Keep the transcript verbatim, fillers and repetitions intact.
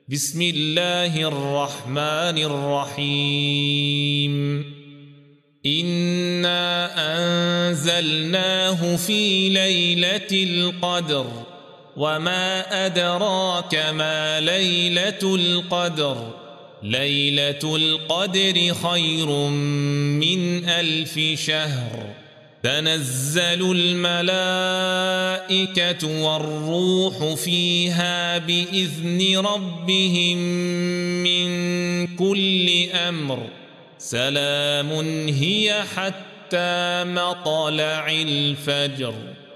بسم الله الرحمن الرحيم إنا أنزلناه في ليلة القدر وما أدراك ما ليلة القدر ليلة القدر خير من ألف شهر تنزل الملائكة والروح فيها بإذن ربهم من كل أمر سلام هي حتى مطلع الفجر.